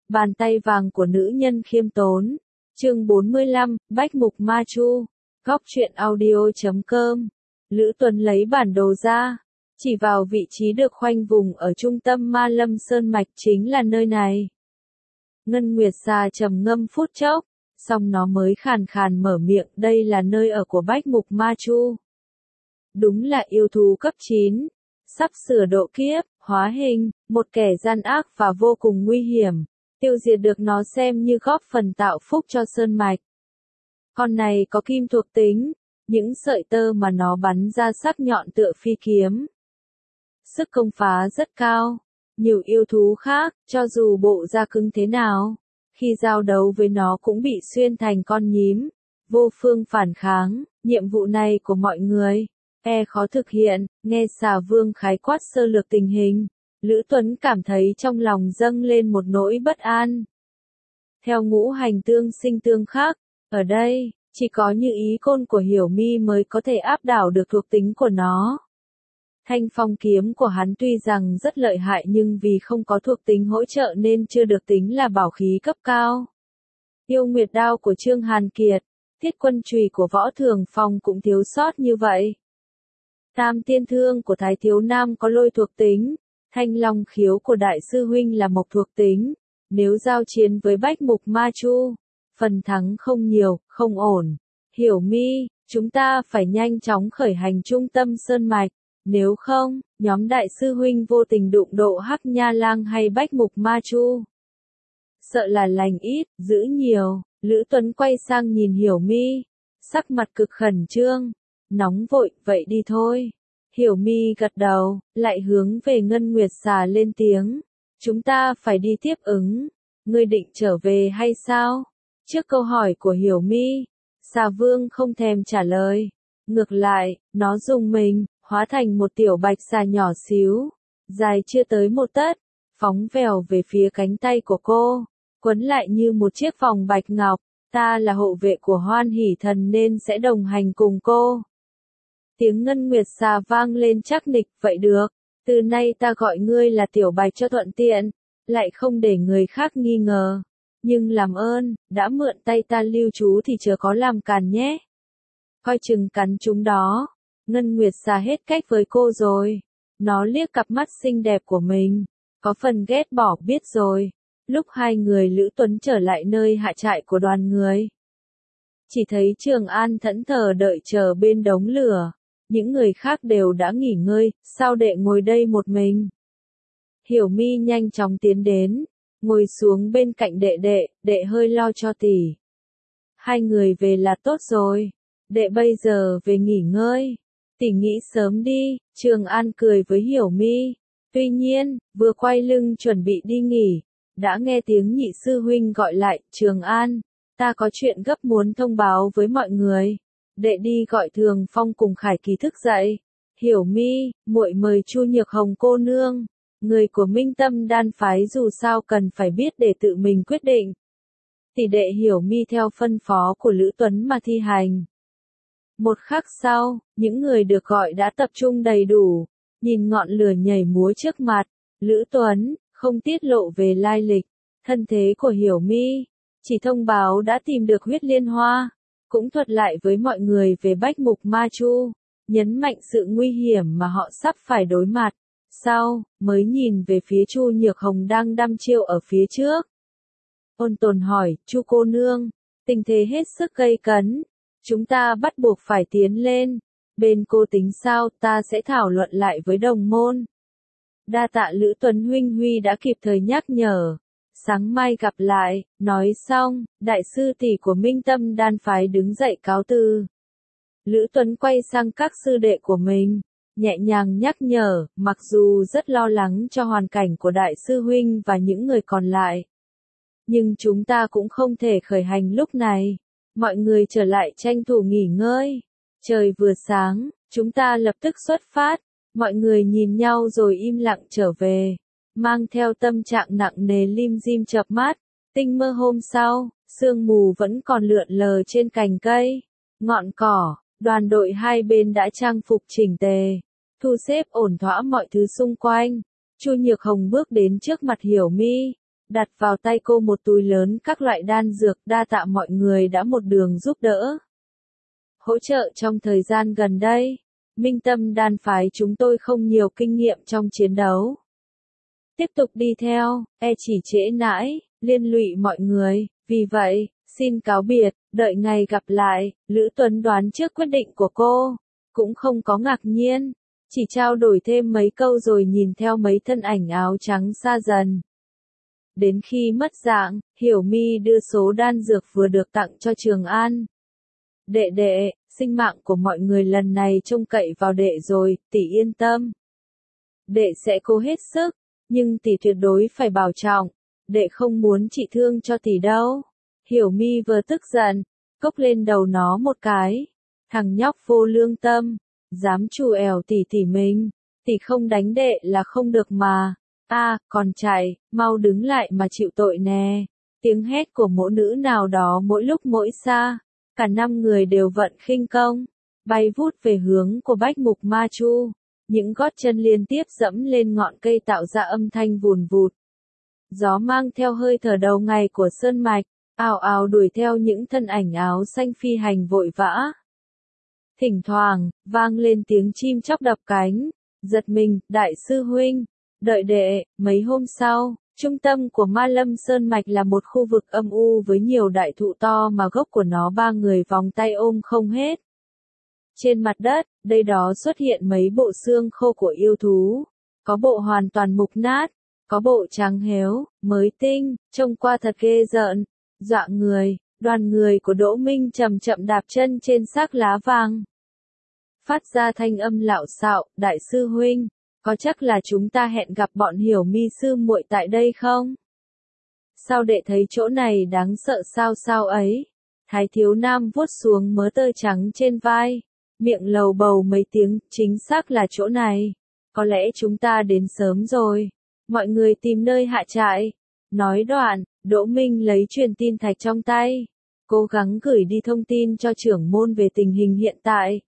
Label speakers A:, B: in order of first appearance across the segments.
A: Bàn tay vàng của nữ nhân khiêm tốn. Chương 45, Bách Mục Ma Chu. Góc truyện audio.com. Lữ Tuấn lấy bản đồ ra, chỉ vào vị trí được khoanh vùng ở trung tâm Ma Lâm Sơn Mạch chính là nơi này. Ngân Nguyệt Xà trầm ngâm phút chốc, xong nó mới khàn khàn mở miệng, đây là nơi ở của Bách Mục Ma Chu. Đúng là yêu thú cấp 9, sắp sửa độ kiếp, hóa hình, một kẻ gian ác và vô cùng nguy hiểm. Tiêu diệt được nó xem như góp phần tạo phúc cho Sơn Mạch. Con này có kim thuộc tính, những sợi tơ mà nó bắn ra sắc nhọn tựa phi kiếm. Sức công phá rất cao. Nhiều yêu thú khác, cho dù bộ da cứng thế nào, khi giao đấu với nó cũng bị xuyên thành con nhím, vô phương phản kháng. Nhiệm vụ này của mọi người, khó thực hiện. Nghe Xà Vương khái quát sơ lược tình hình, Lữ Tuấn cảm thấy trong lòng dâng lên một nỗi bất an. Theo ngũ hành tương sinh tương khắc, ở đây, chỉ có như ý côn của Hiểu Mi mới có thể áp đảo được thuộc tính của nó. Thanh phong kiếm của hắn tuy rằng rất lợi hại nhưng vì không có thuộc tính hỗ trợ nên chưa được tính là bảo khí cấp cao. Yêu Nguyệt đao của Trương Hàn Kiệt, Thiết Quân chùy của Võ Thường Phong cũng thiếu sót như vậy. Tam tiên thương của Thái Thiếu Nam có lôi thuộc tính, Thanh Long khiếu của Đại sư huynh là mộc thuộc tính. Nếu giao chiến với Bách Mục Ma Chu, phần thắng không nhiều, không ổn. Hiểu Mi, chúng ta phải nhanh chóng khởi hành trung tâm Sơn Mạch. Nếu không, nhóm Đại sư huynh vô tình đụng độ Hắc Nha Lang hay Bách Mục Ma Chu, sợ là lành ít, giữ nhiều. Lữ Tuấn quay sang nhìn Hiểu Mi, sắc mặt cực khẩn trương, nóng vội, vậy đi thôi. Hiểu Mi gật đầu, lại hướng về Ngân Nguyệt Xà lên tiếng, chúng ta phải đi tiếp ứng, ngươi định trở về hay sao? Trước câu hỏi của Hiểu Mi, Xà Vương không thèm trả lời, ngược lại, nó dùng mình, hóa thành một tiểu bạch xà nhỏ xíu, dài chưa tới một tấc, phóng vèo về phía cánh tay của cô, quấn lại như một chiếc vòng bạch ngọc. Ta là hộ vệ của Hoan Hỷ Thần nên sẽ đồng hành cùng cô. Tiếng Ngân Nguyệt Xà vang lên chắc nịch, vậy được, từ nay ta gọi ngươi là tiểu bạch cho thuận tiện, lại không để người khác nghi ngờ. Nhưng làm ơn, đã mượn tay ta lưu trú thì chớ có làm càn nhé. Coi chừng cắn chúng đó. Ngân Nguyệt Xà hết cách với cô rồi. Nó liếc cặp mắt xinh đẹp của mình, có phần ghét bỏ biết rồi. Lúc hai người Lữ Tuấn trở lại nơi hạ trại của đoàn người, chỉ thấy Trường An thẫn thờ đợi chờ bên đống lửa. Những người khác đều đã nghỉ ngơi, sao đệ ngồi đây một mình? Hiểu Mi nhanh chóng tiến đến, ngồi xuống bên cạnh đệ hơi lo cho tỷ. Hai người về là tốt rồi, đệ bây giờ về nghỉ ngơi. Tỷ nghĩ sớm đi, Trường An cười với Hiểu Mi. Tuy nhiên, vừa quay lưng chuẩn bị đi nghỉ, đã nghe tiếng nhị sư huynh gọi lại, Trường An, ta có chuyện gấp muốn thông báo với mọi người. Đệ đi gọi Thường Phong cùng Khải Kỳ thức dậy. Hiểu Mi, muội mời Chu Nhược Hồng cô nương. Người của Minh Tâm Đan phái dù sao cần phải biết để tự mình quyết định. Tỷ đệ Hiểu Mi theo phân phó của Lữ Tuấn mà thi hành. Một khắc sau, những người được gọi đã tập trung đầy đủ, nhìn ngọn lửa nhảy múa trước mặt. Lữ Tuấn không tiết lộ về lai lịch, thân thế của Hiểu Mi, chỉ thông báo đã tìm được huyết liên hoa, cũng thuật lại với mọi người về Bách Mục Ma Chu, nhấn mạnh sự nguy hiểm mà họ sắp phải đối mặt. Sau, mới nhìn về phía Chu Nhược Hồng đang đăm chiêu ở phía trước. Ôn Tồn hỏi, Chu cô nương, tình thế hết sức gây cấn, chúng ta bắt buộc phải tiến lên, bên cô tính sao, ta sẽ thảo luận lại với đồng môn. Đa tạ Lữ Tuấn huynh huy đã kịp thời nhắc nhở. Sáng mai gặp lại. Nói xong, đại sư tỷ của Minh Tâm Đan phái đứng dậy cáo từ. Lữ Tuấn quay sang các sư đệ của mình, nhẹ nhàng nhắc nhở, mặc dù rất lo lắng cho hoàn cảnh của đại sư huynh và những người còn lại, nhưng chúng ta cũng không thể khởi hành lúc này. Mọi người trở lại tranh thủ nghỉ ngơi. Trời vừa sáng, chúng ta lập tức xuất phát. Mọi người nhìn nhau rồi im lặng trở về, mang theo tâm trạng nặng nề lim dim chợp mắt. Tinh mơ hôm sau, sương mù vẫn còn lượn lờ trên cành cây, ngọn cỏ. Đoàn đội hai bên đã trang phục chỉnh tề, thu xếp ổn thỏa mọi thứ xung quanh. Chu Nhược Hồng bước đến trước mặt Hiểu Mi, đặt vào tay cô một túi lớn các loại đan dược, đa tạ mọi người đã một đường giúp đỡ. Hỗ trợ trong thời gian gần đây, Minh Tâm đan phái chúng tôi không nhiều kinh nghiệm trong chiến đấu. Tiếp tục đi theo, chỉ trễ nãi, liên lụy mọi người, vì vậy, xin cáo biệt, đợi ngày gặp lại. Lữ Tuấn đoán trước quyết định của cô, cũng không có ngạc nhiên, chỉ trao đổi thêm mấy câu rồi nhìn theo mấy thân ảnh áo trắng xa dần. Đến khi mất dạng, Hiểu Mi đưa số đan dược vừa được tặng cho Trường An. Đệ đệ, sinh mạng của mọi người lần này trông cậy vào đệ rồi, tỷ yên tâm. Đệ sẽ cố hết sức, nhưng tỷ tuyệt đối phải bảo trọng, đệ không muốn trị thương cho tỷ đâu. Hiểu Mi vừa tức giận, cốc lên đầu nó một cái. Thằng nhóc vô lương tâm, dám trù ẻo tỷ tỷ mình, tỷ không đánh đệ là không được mà. Còn chạy, mau đứng lại mà chịu tội nè. Tiếng hét của mỗ nữ nào đó mỗi lúc mỗi xa, cả 5 người đều vận khinh công, bay vút về hướng của Bách Mục Ma Chu. Những gót chân liên tiếp dẫm lên ngọn cây tạo ra âm thanh vùn vụt. Gió mang theo hơi thở đầu ngày của sơn mạch, ào ào đuổi theo những thân ảnh áo xanh phi hành vội vã. Thỉnh thoảng, vang lên tiếng chim chóc đập cánh, giật mình, đại sư huynh, đợi đệ. Mấy hôm sau, trung tâm của Ma Lâm Sơn Mạch là một khu vực âm u với nhiều đại thụ to mà gốc của nó 3 người vòng tay ôm không hết. Trên mặt đất, đây đó xuất hiện mấy bộ xương khô của yêu thú, có bộ hoàn toàn mục nát, có bộ trắng héo, mới tinh, trông qua thật ghê rợn, dọa người. Đoàn người của Đỗ Minh chậm chậm đạp chân trên xác lá vàng, phát ra thanh âm lạo xạo, đại sư huynh, có chắc là chúng ta hẹn gặp bọn Hiểu Mi sư muội tại đây không? Sao đệ thấy chỗ này đáng sợ sao ấy? Thái thiếu nam vuốt xuống mớ tơ trắng trên vai, miệng lầu bầu mấy tiếng, chính xác là chỗ này. Có lẽ chúng ta đến sớm rồi. Mọi người tìm nơi hạ trại. Nói đoạn, Đỗ Minh lấy truyền tin thạch trong tay, cố gắng gửi đi thông tin cho trưởng môn về tình hình hiện tại.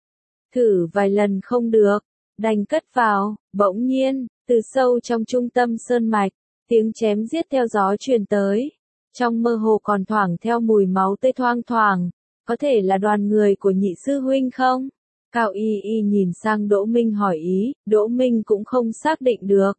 A: Thử vài lần không được, đành cất vào. Bỗng nhiên, từ sâu trong trung tâm sơn mạch, tiếng chém giết theo gió truyền tới. Trong mơ hồ còn thoảng theo mùi máu tươi thoang thoảng. Có thể là đoàn người của nhị sư huynh không? Cao Y Y nhìn sang Đỗ Minh hỏi ý, Đỗ Minh cũng không xác định được.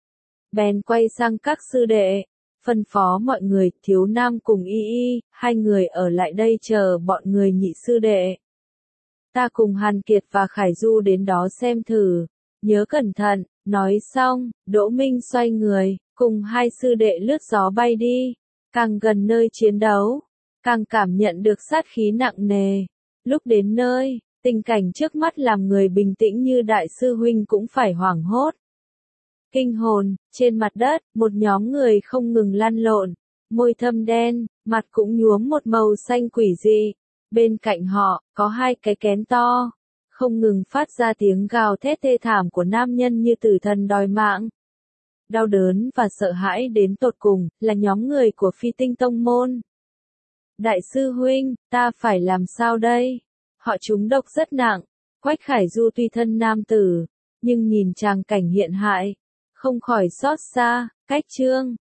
A: Bèn quay sang các sư đệ, phân phó mọi người, Thiếu Nam cùng Y Y, 2 người ở lại đây chờ bọn người nhị sư đệ. Ta cùng Hàn Kiệt và Khải Du đến đó xem thử, nhớ cẩn thận. Nói xong, Đỗ Minh xoay người, cùng 2 sư đệ lướt gió bay đi. Càng gần nơi chiến đấu, càng cảm nhận được sát khí nặng nề. Lúc đến nơi, tình cảnh trước mắt làm người bình tĩnh như đại sư huynh cũng phải hoảng hốt. Kinh hồn, trên mặt đất, một nhóm người không ngừng lăn lộn, môi thâm đen, mặt cũng nhuốm một màu xanh quỷ dị. Bên cạnh họ, có 2 cái kén to, không ngừng phát ra tiếng gào thét thê thảm của nam nhân như tử thần đòi mạng. Đau đớn và sợ hãi đến tột cùng, là nhóm người của Phi Tinh Tông Môn. Đại sư huynh, ta phải làm sao đây? Họ trúng độc rất nặng. Quách Khải Du tuy thân nam tử, nhưng nhìn tràng cảnh hiện hại, không khỏi xót xa. Cách chương